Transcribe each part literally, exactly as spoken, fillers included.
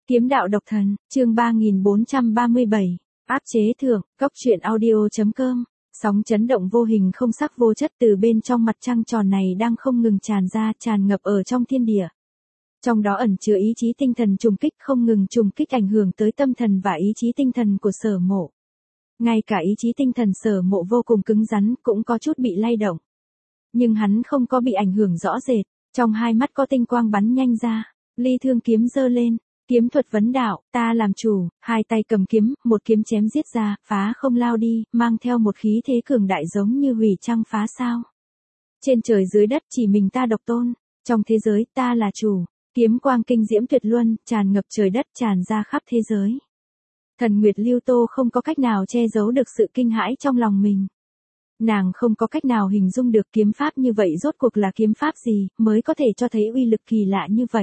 Kiếm đạo độc thần, chương ba nghìn bốn trăm ba mươi bảy, áp chế thượng, cốc truyện audio.com, sóng chấn động vô hình không sắc vô chất từ bên trong mặt trăng tròn này đang không ngừng tràn ra, tràn ngập ở trong thiên địa. Trong đó ẩn chứa ý chí tinh thần trùng kích không ngừng trùng kích ảnh hưởng tới tâm thần và ý chí tinh thần của Sở Mộ. Ngay cả ý chí tinh thần Sở Mộ vô cùng cứng rắn cũng có chút bị lay động. Nhưng hắn không có bị ảnh hưởng rõ rệt, trong hai mắt có tinh quang bắn nhanh ra, ly thương kiếm giơ lên. Kiếm thuật vấn đạo, ta làm chủ, hai tay cầm kiếm, một kiếm chém giết ra, phá không lao đi, mang theo một khí thế cường đại giống như hủy trăng phá sao. Trên trời dưới đất chỉ mình ta độc tôn, trong thế giới ta là chủ, kiếm quang kinh diễm tuyệt luân, tràn ngập trời đất tràn ra khắp thế giới. Thần Nguyệt Lưu Tô không có cách nào che giấu được sự kinh hãi trong lòng mình. Nàng không có cách nào hình dung được kiếm pháp như vậy rốt cuộc là kiếm pháp gì, mới có thể cho thấy uy lực kỳ lạ như vậy.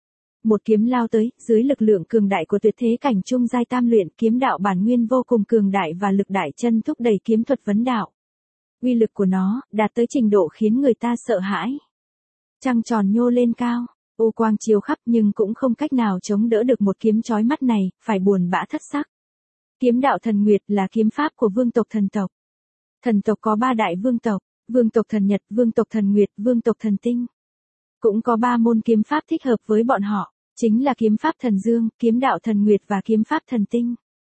Một kiếm lao tới, dưới lực lượng cường đại của tuyệt thế cảnh trung giai tam luyện, kiếm đạo bản nguyên vô cùng cường đại và lực đại chân thúc đẩy kiếm thuật vấn đạo. Uy lực của nó, đạt tới trình độ khiến người ta sợ hãi. Trăng tròn nhô lên cao, ô quang chiếu khắp nhưng cũng không cách nào chống đỡ được một kiếm chói mắt này, phải buồn bã thất sắc. Kiếm đạo thần nguyệt là kiếm pháp của vương tộc thần tộc. Thần tộc có ba đại vương tộc, vương tộc thần nhật, vương tộc thần nguyệt, vương tộc thần tinh. Cũng có ba môn kiếm pháp thích hợp với bọn họ, chính là kiếm pháp thần dương, kiếm đạo thần nguyệt và kiếm pháp thần tinh.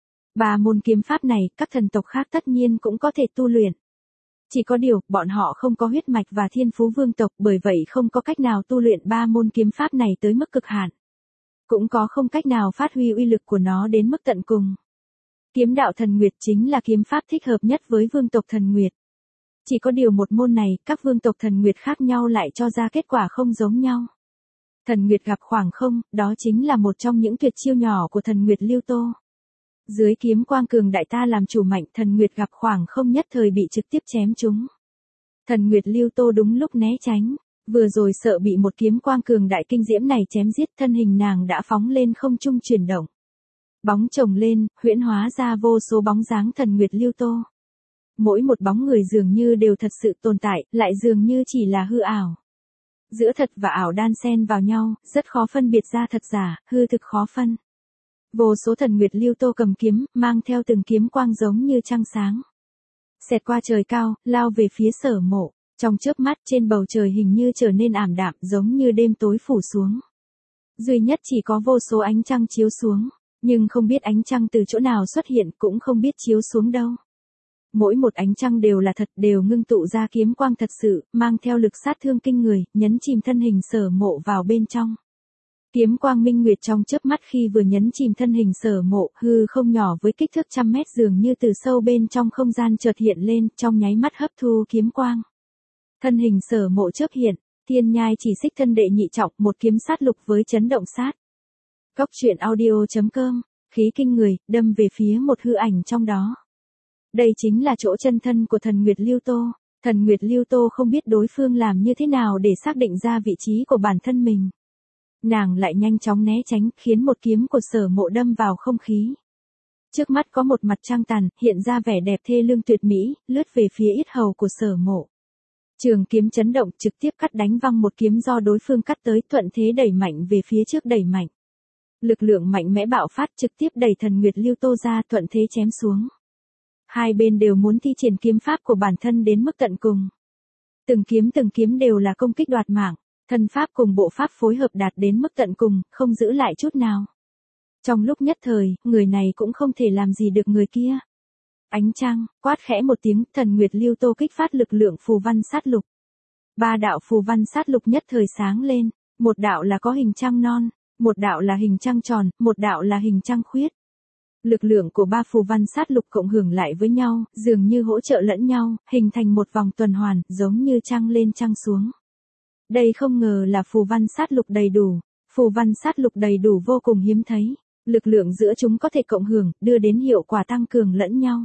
Ba môn kiếm pháp này, các thần tộc khác tất nhiên cũng có thể tu luyện. Chỉ có điều, bọn họ không có huyết mạch và thiên phú vương tộc, bởi vậy không có cách nào tu luyện ba môn kiếm pháp này tới mức cực hạn. Cũng có không cách nào phát huy uy lực của nó đến mức tận cùng. Kiếm đạo thần nguyệt chính là kiếm pháp thích hợp nhất với vương tộc thần nguyệt. Chỉ có điều một môn này, các vương tộc thần nguyệt khác nhau lại cho ra kết quả không giống nhau. Thần nguyệt gặp khoảng không, đó chính là một trong những tuyệt chiêu nhỏ của thần nguyệt Lưu Tô. Dưới kiếm quang cường đại ta làm chủ mạnh, thần nguyệt gặp khoảng không nhất thời bị trực tiếp chém trúng. Thần nguyệt Lưu Tô đúng lúc né tránh, vừa rồi sợ bị một kiếm quang cường đại kinh diễm này chém giết, thân hình nàng đã phóng lên không trung chuyển động. Bóng chồng lên, huyễn hóa ra vô số bóng dáng thần nguyệt Lưu Tô. Mỗi một bóng người dường như đều thật sự tồn tại, lại dường như chỉ là hư ảo. Giữa thật và ảo đan xen vào nhau, rất khó phân biệt ra thật giả, hư thực khó phân. Vô số thần nguyệt Lưu Tô cầm kiếm, mang theo từng kiếm quang giống như trăng sáng. Xẹt qua trời cao, lao về phía Sở Mộ, trong chớp mắt trên bầu trời hình như trở nên ảm đạm giống như đêm tối phủ xuống. Duy nhất chỉ có vô số ánh trăng chiếu xuống, nhưng không biết ánh trăng từ chỗ nào xuất hiện cũng không biết chiếu xuống đâu. Mỗi một ánh trăng đều là thật, đều ngưng tụ ra kiếm quang thật sự, mang theo lực sát thương kinh người, nhấn chìm thân hình Sở Mộ vào bên trong. Kiếm quang minh nguyệt trong chớp mắt khi vừa nhấn chìm thân hình Sở Mộ, hư không nhỏ với kích thước trăm mét dường như từ sâu bên trong không gian chợt hiện lên, trong nháy mắt hấp thu kiếm quang. Thân hình Sở Mộ chớp hiện, thiên nhai chỉ xích thân đệ nhị trọng, một kiếm sát lục với chấn động sát. Cốc truyện audio.com, khí kinh người, đâm về phía một hư ảnh trong đó. Đây chính là chỗ chân thân của thần Nguyệt Lưu Tô. Thần Nguyệt Lưu Tô không biết đối phương làm như thế nào để xác định ra vị trí của bản thân mình. Nàng lại nhanh chóng né tránh, khiến một kiếm của Sở Mộ đâm vào không khí. Trước mắt có một mặt trăng tàn, hiện ra vẻ đẹp thê lương tuyệt mỹ, lướt về phía yết hầu của Sở Mộ. Trường kiếm chấn động, trực tiếp cắt đánh văng một kiếm do đối phương cắt tới, thuận thế đẩy mạnh về phía trước đẩy mạnh. Lực lượng mạnh mẽ bạo phát, trực tiếp đẩy thần Nguyệt Lưu Tô ra, thuận thế chém xuống. Hai bên đều muốn thi triển kiếm pháp của bản thân đến mức tận cùng. Từng kiếm từng kiếm đều là công kích đoạt mạng, thân pháp cùng bộ pháp phối hợp đạt đến mức tận cùng, không giữ lại chút nào. Trong lúc nhất thời, người này cũng không thể làm gì được người kia. Ánh trăng, quát khẽ một tiếng, thần Nguyệt Lưu Tô kích phát lực lượng phù văn sát lục. Ba đạo phù văn sát lục nhất thời sáng lên, một đạo là có hình trăng non, một đạo là hình trăng tròn, một đạo là hình trăng khuyết. Lực lượng của ba phù văn sát lục cộng hưởng lại với nhau, dường như hỗ trợ lẫn nhau, hình thành một vòng tuần hoàn, giống như trăng lên trăng xuống. Đây không ngờ là phù văn sát lục đầy đủ, phù văn sát lục đầy đủ vô cùng hiếm thấy, lực lượng giữa chúng có thể cộng hưởng, đưa đến hiệu quả tăng cường lẫn nhau.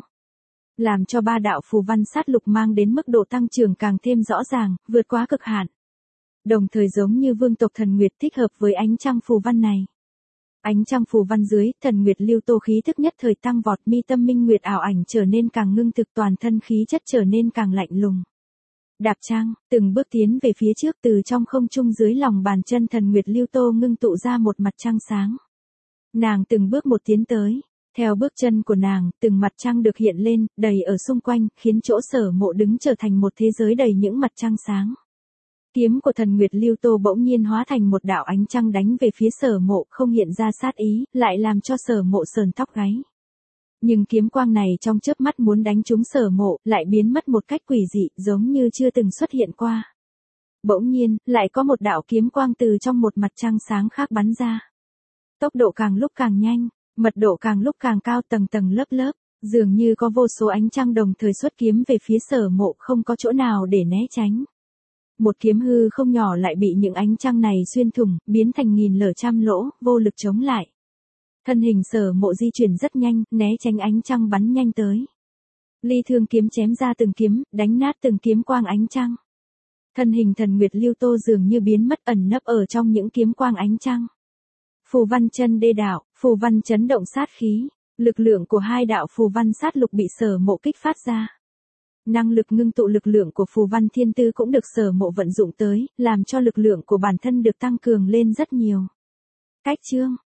Làm cho ba đạo phù văn sát lục mang đến mức độ tăng trưởng càng thêm rõ ràng, vượt quá cực hạn. Đồng thời giống như vương tộc thần Nguyệt thích hợp với ánh trăng phù văn này. Ánh trăng phù văn dưới, thần Nguyệt Lưu Tô khí thức nhất thời tăng vọt, mi tâm minh nguyệt ảo ảnh trở nên càng ngưng thực, toàn thân khí chất trở nên càng lạnh lùng. Đạp trang, từng bước tiến về phía trước, từ trong không trung dưới lòng bàn chân thần Nguyệt Lưu Tô ngưng tụ ra một mặt trăng sáng. Nàng từng bước một tiến tới. Theo bước chân của nàng, từng mặt trăng được hiện lên, đầy ở xung quanh, khiến chỗ Sở Mộ đứng trở thành một thế giới đầy những mặt trăng sáng. Kiếm của thần Nguyệt Lưu Tô bỗng nhiên hóa thành một đạo ánh trăng đánh về phía Sở Mộ, không hiện ra sát ý, lại làm cho Sở Mộ sờn tóc gáy. Nhưng kiếm quang này trong chớp mắt muốn đánh trúng Sở Mộ, lại biến mất một cách quỷ dị, giống như chưa từng xuất hiện qua. Bỗng nhiên, lại có một đạo kiếm quang từ trong một mặt trăng sáng khác bắn ra. Tốc độ càng lúc càng nhanh, mật độ càng lúc càng cao, tầng tầng lớp lớp, dường như có vô số ánh trăng đồng thời xuất kiếm về phía Sở Mộ, không có chỗ nào để né tránh. Một kiếm hư không nhỏ lại bị những ánh trăng này xuyên thủng, biến thành nghìn lở trăm lỗ, vô lực chống lại. Thân hình Sở Mộ di chuyển rất nhanh, né tránh ánh trăng bắn nhanh tới. Ly Thương kiếm chém ra từng kiếm, đánh nát từng kiếm quang ánh trăng. Thân hình thần Nguyệt Lưu Tô dường như biến mất, ẩn nấp ở trong những kiếm quang ánh trăng. Phù văn chân đê đạo, phù văn chấn động sát khí, lực lượng của hai đạo phù văn sát lục bị Sở Mộ kích phát ra. Năng lực ngưng tụ lực lượng của phù văn thiên tư cũng được Sở Mộ vận dụng tới, làm cho lực lượng của bản thân được tăng cường lên rất nhiều. Cách chương